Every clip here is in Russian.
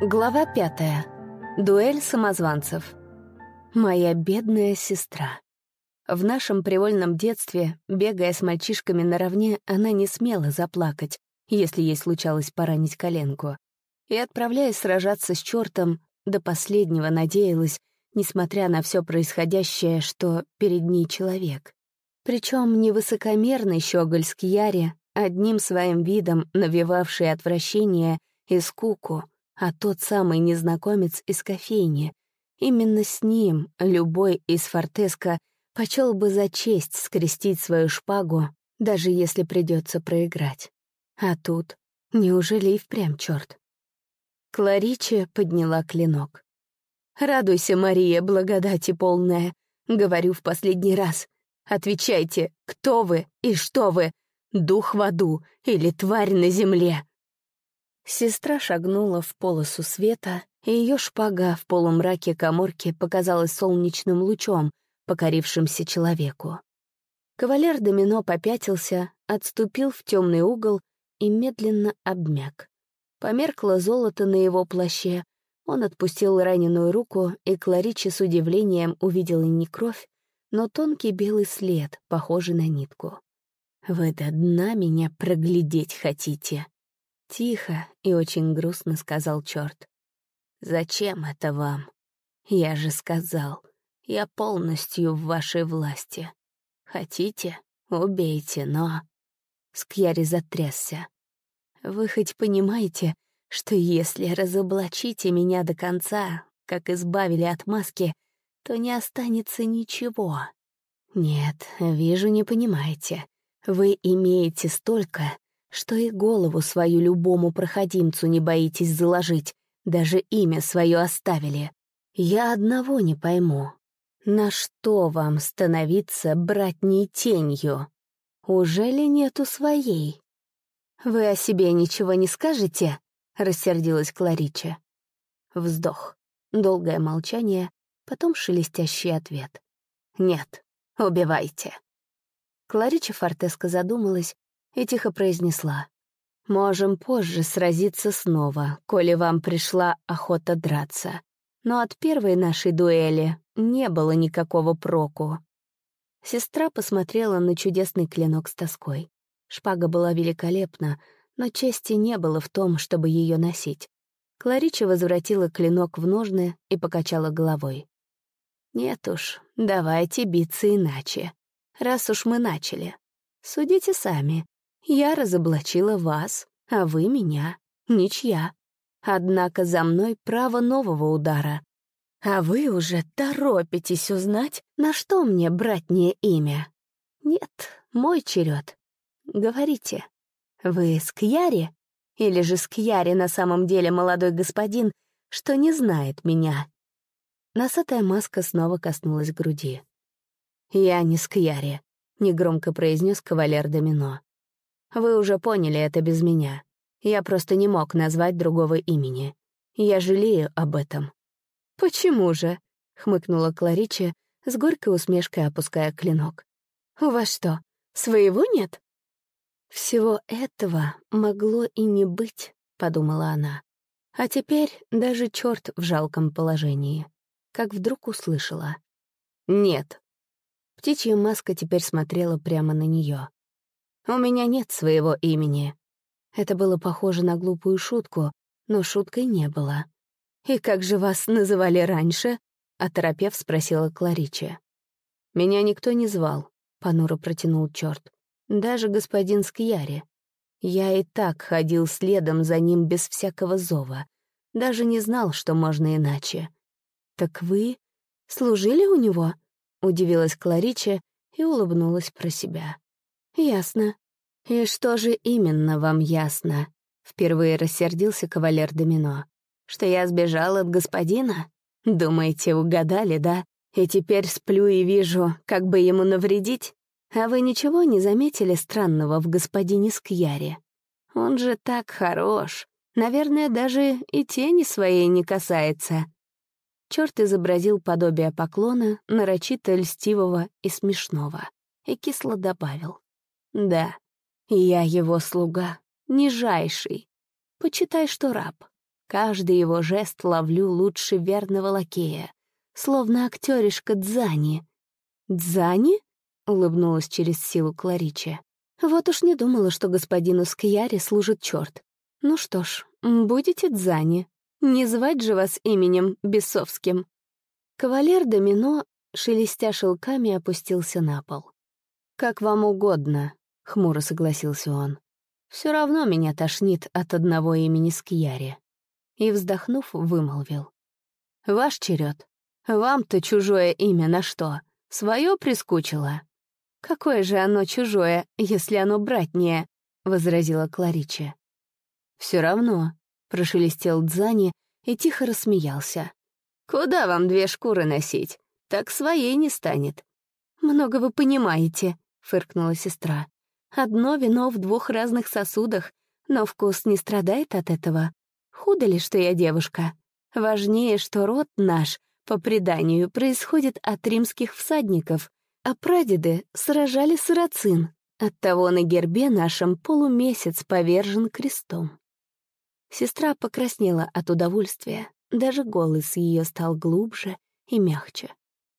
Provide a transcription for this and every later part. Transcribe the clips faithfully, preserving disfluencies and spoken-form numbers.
Глава пятая. Дуэль самозванцев. Моя бедная сестра. В нашем привольном детстве, бегая с мальчишками наравне, она не смела заплакать, если ей случалось поранить коленку. И, отправляясь сражаться с чертом, до последнего надеялась, несмотря на все происходящее, что перед ней человек. Причем не высокомерный щеголь Скьяри, одним своим видом навевавший отвращение и скуку, а тот самый незнакомец из кофейни. Именно с ним любой из Фортеско почел бы за честь скрестить свою шпагу, даже если придется проиграть. А тут неужели и впрямь черт? Клариче подняла клинок. «Радуйся, Мария, благодати полная. Говорю в последний раз. Отвечайте, кто вы и что вы? Дух в аду или тварь на земле?» Сестра шагнула в полосу света, и ее шпага в полумраке каморки показалась солнечным лучом, покорившимся человеку. Кавалер Домино попятился, отступил в темный угол и медленно обмяк. Померкло золото на его плаще, он отпустил раненую руку, и Клариче с удивлением увидела не кровь, но тонкий белый след, похожий на нитку. «Вы до дна меня проглядеть хотите?» Тихо и очень грустно сказал черт. «Зачем это вам? Я же сказал, я полностью в вашей власти. Хотите — убейте, но...» Скьяри затрясся. «Вы хоть понимаете, что если разоблачите меня до конца, как избавили от маски, то не останется ничего? Нет, вижу, не понимаете. Вы имеете столько, что и голову свою любому проходимцу не боитесь заложить, даже имя свое оставили. Я одного не пойму. На что вам становиться братней тенью? Уже ли нету своей?» «Вы о себе ничего не скажете?» — рассердилась Клариче. Вздох, долгое молчание, потом шелестящий ответ. «Нет, убивайте». Клариче Фортеско задумалась и тихо произнесла. «Можем позже сразиться снова, коли вам пришла охота драться. Но от первой нашей дуэли не было никакого проку». Сестра посмотрела на чудесный клинок с тоской. Шпага была великолепна, но чести не было в том, чтобы ее носить. Клариче возвратила клинок в ножны и покачала головой. «Нет уж, давайте биться иначе. Раз уж мы начали. Судите сами. Я разоблачила вас, а вы меня. Ничья. Однако за мной право нового удара. А вы уже торопитесь узнать, на что мне братнее имя. Нет, мой черед. Говорите, вы Скьяри? Или же Скьяри на самом деле молодой господин, что не знает меня?» Носатая маска снова коснулась груди. «Я не Скьяри», — негромко произнес кавалер Домино. «Вы уже поняли это без меня. Я просто не мог назвать другого имени. Я жалею об этом». «Почему же?» — хмыкнула Клариче, с горькой усмешкой опуская клинок. «У вас что, своего нет?» «Всего этого могло и не быть», — подумала она. А теперь даже черт в жалком положении. Как вдруг услышала. «Нет». Птичья маска теперь смотрела прямо на нее. «У меня нет своего имени». Это было похоже на глупую шутку, но шуткой не было. «И как же вас называли раньше?» — оторопев спросила Клариче. «Меня никто не звал», — понуро протянул черт. «Даже господин Скьяри. Я и так ходил следом за ним без всякого зова. Даже не знал, что можно иначе». «Так вы служили у него?» — удивилась Клариче и улыбнулась про себя. «Ясно. И что же именно вам ясно?» — впервые рассердился кавалер Домино. «Что я сбежал от господина? Думаете, угадали, да? И теперь сплю и вижу, как бы ему навредить? А вы ничего не заметили странного в господине Скьяри? Он же так хорош. Наверное, даже и тени своей не касается». Черт изобразил подобие поклона, нарочито льстивого и смешного, и кисло добавил. «Да, я его слуга, нижайший. Почитай, что раб. Каждый его жест ловлю лучше верного лакея, словно актеришка Дзани. «Дзани?» — улыбнулась через силу Клариче. «Вот уж не думала, что господину Скьяре служит черт. Ну что ж, будете Дзани. Не звать же вас именем бесовским». Кавалер Домино, шелестя шелками, опустился на пол. «Как вам угодно», — хмуро согласился он. «Все равно меня тошнит от одного имени Скьяре». И, вздохнув, вымолвил. «Ваш черед. Вам-то чужое имя на что? Свое прискучило?» «Какое же оно чужое, если оно братнее?» — возразила Клариче. «Все равно», — прошелестел Дзани и тихо рассмеялся. «Куда вам две шкуры носить? Так своей не станет». «Много вы понимаете», — фыркнула сестра. «Одно вино в двух разных сосудах, но вкус не страдает от этого. Худо ли, что я девушка? Важнее, что род наш, по преданию, происходит от римских всадников, а прадеды сражали сарацин. Оттого на гербе нашем полумесяц повержен крестом». Сестра покраснела от удовольствия, даже голос ее стал глубже и мягче.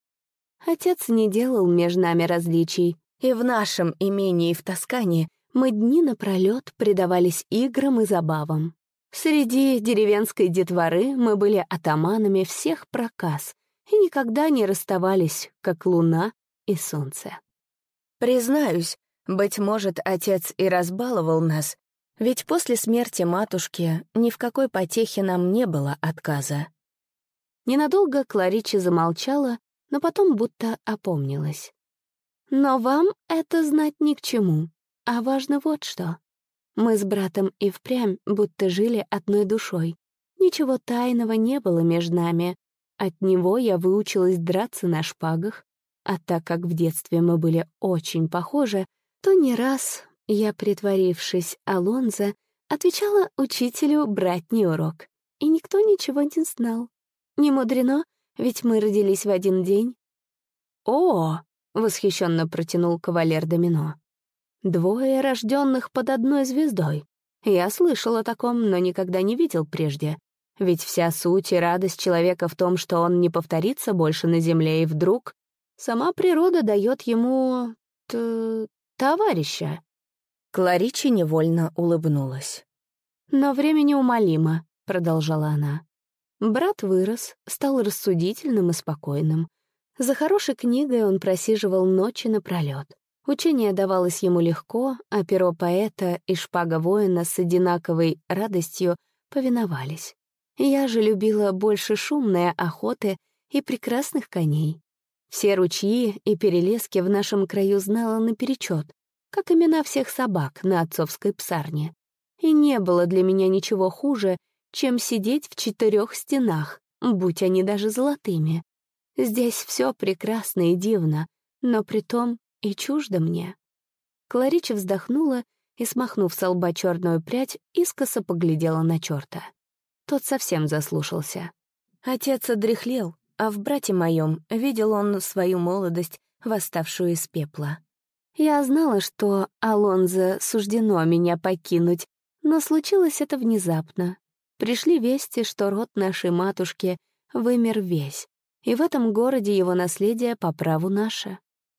Отец не делал между нами различий, и в нашем имении в Тоскане мы дни напролет предавались играм и забавам. Среди деревенской детворы мы были атаманами всех проказ и никогда не расставались, как луна и солнце. Признаюсь, быть может, отец и разбаловал нас, ведь после смерти матушки ни в какой потехе нам не было отказа. Ненадолго Кларича замолчала, но потом будто опомнилась. «Но вам это знать ни к чему, а важно вот что. Мы с братом и впрямь будто жили одной душой. Ничего тайного не было между нами. От него я выучилась драться на шпагах, а так как в детстве мы были очень похожи, то не раз я, притворившись Алонзо, отвечала учителю братний урок, и никто ничего не знал. Не мудрено, ведь мы родились в один день. «О!» — восхищенно протянул кавалер Домино. «Двое рожденных под одной звездой. Я слышал о таком, но никогда не видел прежде. Ведь вся суть и радость человека в том, что он не повторится больше на земле, и вдруг сама природа дает ему... т... товарища». Кларича невольно улыбнулась. «Но время неумолимо», — продолжала она. Брат вырос, стал рассудительным и спокойным. За хорошей книгой он просиживал ночи напролёт. Учение давалось ему легко, а перо поэта и шпага воина с одинаковой радостью повиновались. Я же любила больше шумной охоты и прекрасных коней. Все ручьи и перелески в нашем краю знала наперечет, как имена всех собак на отцовской псарне. И не было для меня ничего хуже, чем сидеть в четырех стенах, будь они даже золотыми. Здесь все прекрасно и дивно, но притом и чуждо мне. Кларича вздохнула и, смахнув со лба черную прядь, искоса поглядела на черта. Тот совсем заслушался. Отец одряхлел, а в брате моем видел он свою молодость, восставшую из пепла. Я знала, что Алонзо суждено меня покинуть, но случилось это внезапно. Пришли вести, что род нашей матушки вымер весь, и в этом городе его наследие по праву наше.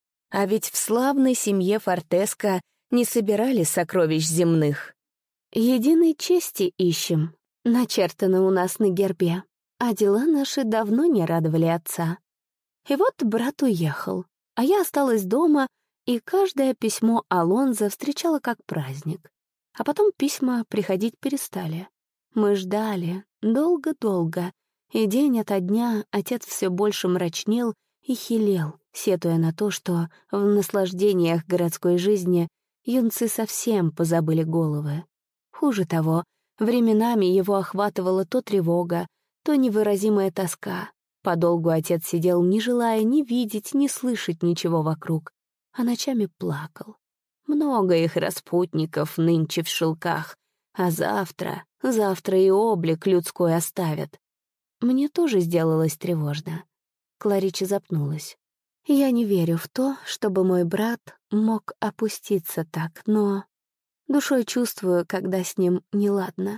А ведь в славной семье Фортеско не собирали сокровищ земных. Единой чести ищем, начертано у нас на гербе, а дела наши давно не радовали отца. И вот брат уехал, а я осталась дома, и каждое письмо Алонзо встречала как праздник. А потом письма приходить перестали. Мы ждали долго-долго, и день ото дня отец все больше мрачнел и хилел, сетуя на то, что в наслаждениях городской жизни юнцы совсем позабыли головы. Хуже того, временами его охватывала то тревога, то невыразимая тоска. Подолгу отец сидел, не желая ни видеть, ни слышать ничего вокруг, а ночами плакал. Много их распутников нынче в шелках, а завтра, завтра и облик людской оставят. Мне тоже сделалось тревожно. Кларича запнулась. Я не верю в то, чтобы мой брат мог опуститься так, но... Душой чувствую, когда с ним неладно.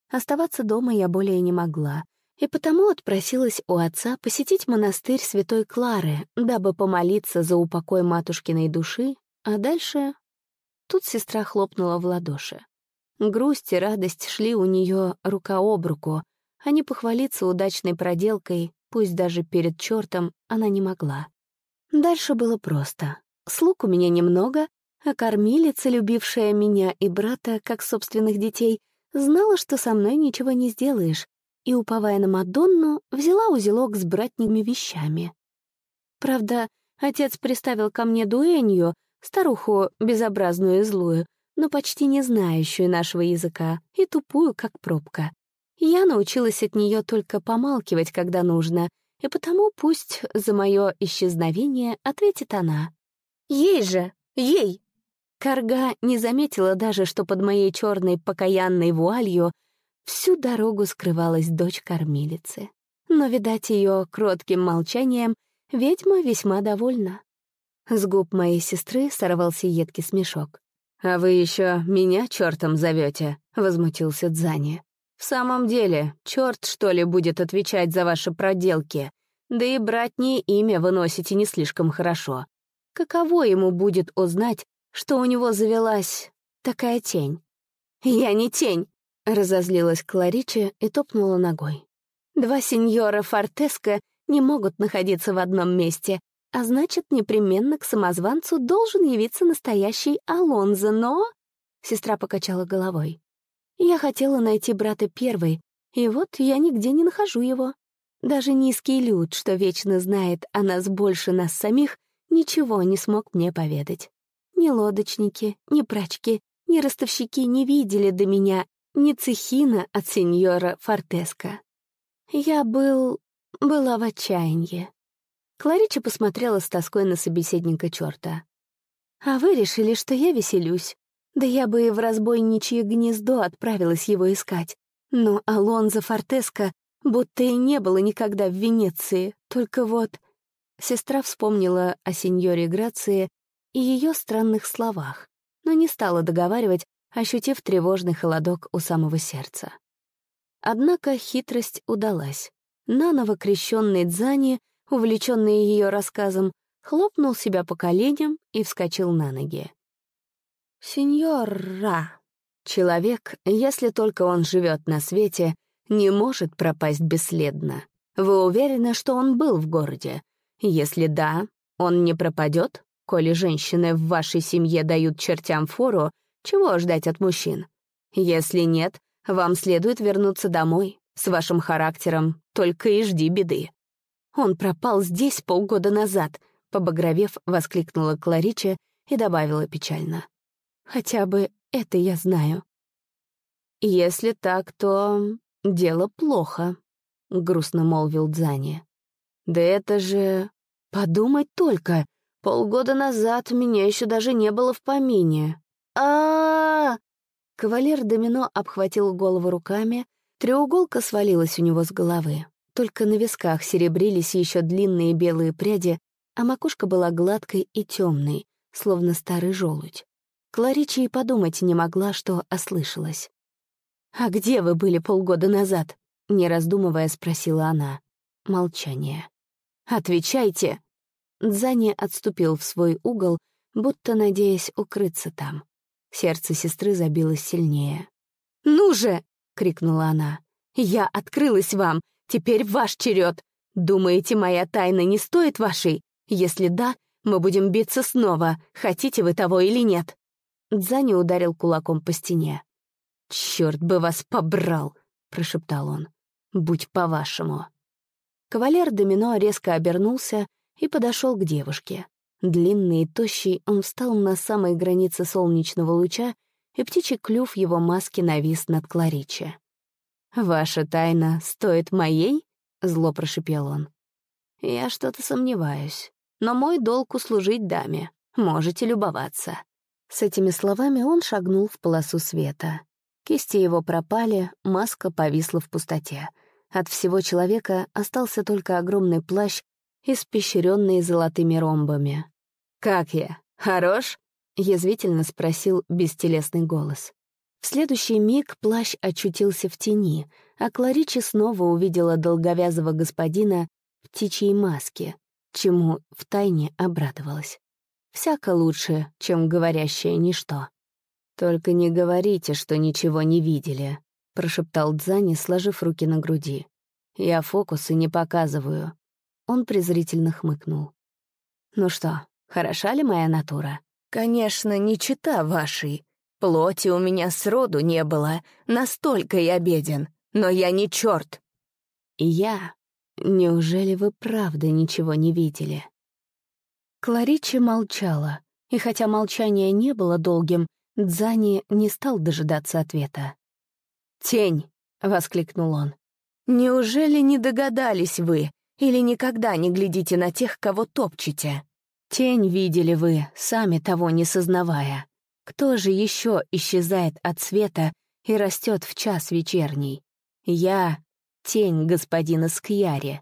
Оставаться дома я более не могла, и потому отпросилась у отца посетить монастырь Святой Клары, дабы помолиться за упокой матушкиной души, а дальше... Тут сестра хлопнула в ладоши. Грусть и радость шли у нее рука об руку, а не похвалиться удачной проделкой, пусть даже перед чертом, она не могла. Дальше было просто. Слуг у меня немного, а кормилица, любившая меня и брата, как собственных детей, знала, что со мной ничего не сделаешь, и, уповая на Мадонну, взяла узелок с братними вещами. Правда, отец приставил ко мне дуэнью, старуху безобразную и злую, но почти не знающую нашего языка и тупую, как пробка. Я научилась от нее только помалкивать, когда нужно, и потому пусть за мое исчезновение ответит она. «Ей же! Ей!» Карга не заметила даже, что под моей черной покаянной вуалью всю дорогу скрывалась дочь кормилицы. Но, видать, ее кротким молчанием ведьма весьма довольна. С губ моей сестры сорвался едкий смешок. «А вы еще меня чертом зовете?» — возмутился Дзани. «В самом деле, черт, что ли, будет отвечать за ваши проделки? Да и братнее имя вы носите не слишком хорошо. Каково ему будет узнать, что у него завелась такая тень?» «Я не тень!» — разозлилась Кларича и топнула ногой. «Два сеньора Фортеско не могут находиться в одном месте, а значит, непременно к самозванцу должен явиться настоящий Алонзо, но...» Сестра покачала головой. «Я хотела найти брата первой, и вот я нигде не нахожу его. Даже низкий люд, что вечно знает о нас больше нас самих, ничего не смог мне поведать. Ни лодочники, ни прачки, ни ростовщики не видели до меня ни цехина от сеньора Фортеско. Я был... была в отчаянии». Кларича посмотрела с тоской на собеседника черта. «А вы решили, что я веселюсь? Да я бы и в разбойничье гнездо отправилась его искать. Но Алонзо Фортеско будто и не было никогда в Венеции. Только вот...» Сестра вспомнила о сеньоре Грации и ее странных словах, но не стала договаривать, ощутив тревожный холодок у самого сердца. Однако хитрость удалась. Наново крещенный Дзани, увлеченный ее рассказом, хлопнул себя по коленям и вскочил на ноги. «Сеньора, человек, если только он живет на свете, не может пропасть бесследно. Вы уверены, что он был в городе? Если да, он не пропадет, коли женщины в вашей семье дают чертям фору, чего ждать от мужчин? Если нет, вам следует вернуться домой. С вашим характером только и жди беды». «Он пропал здесь полгода назад», — побагровев, воскликнула Кларича и добавила печально. «Хотя бы это я знаю». «Если так, то дело плохо», — грустно молвил Дзани. «Да это же... подумать только, полгода назад меня еще даже не было в помине. а, -а, -а Кавалер Домино обхватил голову руками, треуголка свалилась у него с головы. Только на висках серебрились еще длинные белые пряди, а макушка была гладкой и темной, словно старый желудь. Кларича и подумать не могла, что ослышалась. «А где вы были полгода назад?» — не раздумывая спросила она. Молчание. «Отвечайте!» Дзани отступил в свой угол, будто надеясь укрыться там. Сердце сестры забилось сильнее. «Ну же!» — крикнула она. «Я открылась вам! Теперь ваш черед! Думаете, моя тайна не стоит вашей? Если да, мы будем биться снова, хотите вы того или нет!» Дзани ударил кулаком по стене. «Черт бы вас побрал!» — прошептал он. «Будь по-вашему!» Кавалер Домино резко обернулся и подошел к девушке. Длинный и тощий, он встал на самой границе солнечного луча, и птичий клюв его маски навис над Клариче. «Ваша тайна стоит моей?» — зло прошипел он. «Я что-то сомневаюсь, но мой долг услужить даме. Можете любоваться». С этими словами он шагнул в полосу света. Кисти его пропали, маска повисла в пустоте. От всего человека остался только огромный плащ, испещренный золотыми ромбами. «Как я? Хорош?» — язвительно спросил бестелесный голос. В следующий миг плащ очутился в тени, а Кларича снова увидела долговязого господина в птичьей маске, чему втайне обрадовалась. Всяко лучше, чем говорящее ничто. «Только не говорите, что ничего не видели», — прошептал Дзани, сложив руки на груди. «Я фокусы не показываю». Он презрительно хмыкнул. «Ну что, хороша ли моя натура?» «Конечно, не чета вашей. Плоти у меня сроду не было, настолько я беден, но я не черт». «И я? Неужели вы правда ничего не видели?» Кларича молчала, и хотя молчание не было долгим, Дзани не стал дожидаться ответа. «Тень!» — воскликнул он. «Неужели не догадались вы или никогда не глядите на тех, кого топчете?» «Тень видели вы, сами того не сознавая. Кто же еще исчезает от света и растет в час вечерний? Я — тень господина Скьяри»,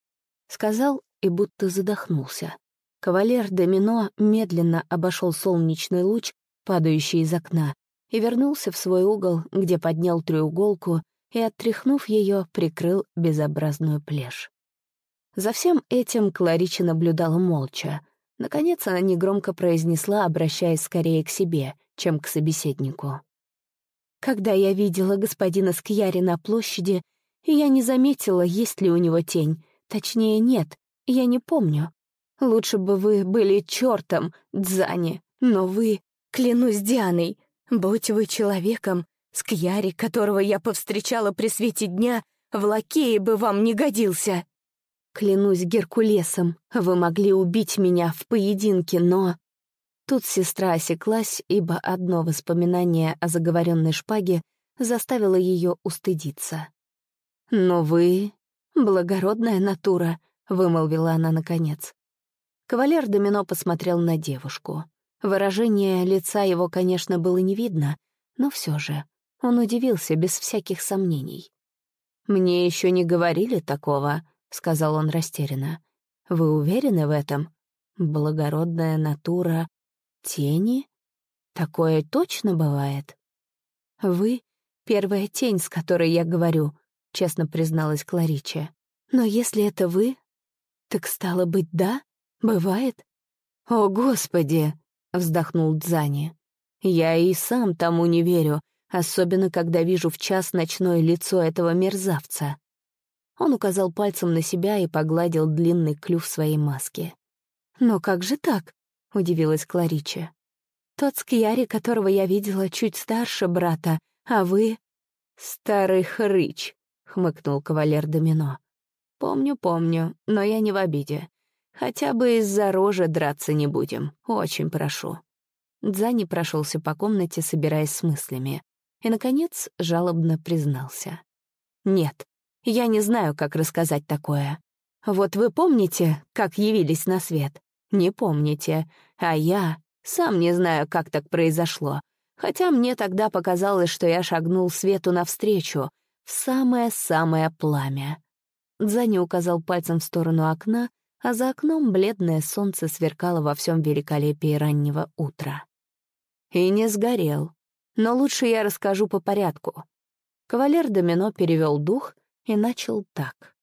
— сказал и будто задохнулся. Кавалер Домино медленно обошел солнечный луч, падающий из окна, и вернулся в свой угол, где поднял треуголку и, оттряхнув ее, прикрыл безобразную плешь. За всем этим Кларича наблюдала молча. Наконец она негромко произнесла, обращаясь скорее к себе, чем к собеседнику. «Когда я видела господина Скьяри на площади, я не заметила, есть ли у него тень. Точнее, нет, я не помню. Лучше бы вы были чертом, Дзани, но вы, клянусь Дианой, будь вы человеком, Скьяри, которого я повстречала при свете дня, в лакее бы вам не годился. Клянусь Геркулесом, вы могли убить меня в поединке, но...» Тут сестра осеклась, ибо одно воспоминание о заговоренной шпаге заставило ее устыдиться. «Но вы — благородная натура», — вымолвила она наконец. Кавалер Домино посмотрел на девушку. Выражение лица его, конечно, было не видно, но все же он удивился без всяких сомнений. «Мне еще не говорили такого», — сказал он растерянно. «Вы уверены в этом? Благородная натура тени? Такое точно бывает?» «Вы — первая тень, с которой я говорю», — честно призналась Кларича. «Но если это вы, так стало быть, да? Бывает?» «О, Господи!» — вздохнул Дзани. «Я и сам тому не верю, особенно когда вижу в час ночное лицо этого мерзавца». Он указал пальцем на себя и погладил длинный клюв своей маски. «Но как же так?» — удивилась Кларича. «Тот Скьяри, которого я видела, чуть старше брата, а вы...» «Старый хрыч», — хмыкнул кавалер Домино. «Помню, помню, но я не в обиде. Хотя бы из-за рожи драться не будем, очень прошу». Дзани прошелся по комнате, собираясь с мыслями, и, наконец, жалобно признался. «Нет, я не знаю, как рассказать такое. Вот вы помните, как явились на свет? Не помните. А я сам не знаю, как так произошло. Хотя мне тогда показалось, что я шагнул свету навстречу, в самое-самое пламя». Дзани указал пальцем в сторону окна, а за окном бледное солнце сверкало во всем великолепии раннего утра. «И не сгорел. Но лучше я расскажу по порядку». Кавалер Домино перевел дух и начал так.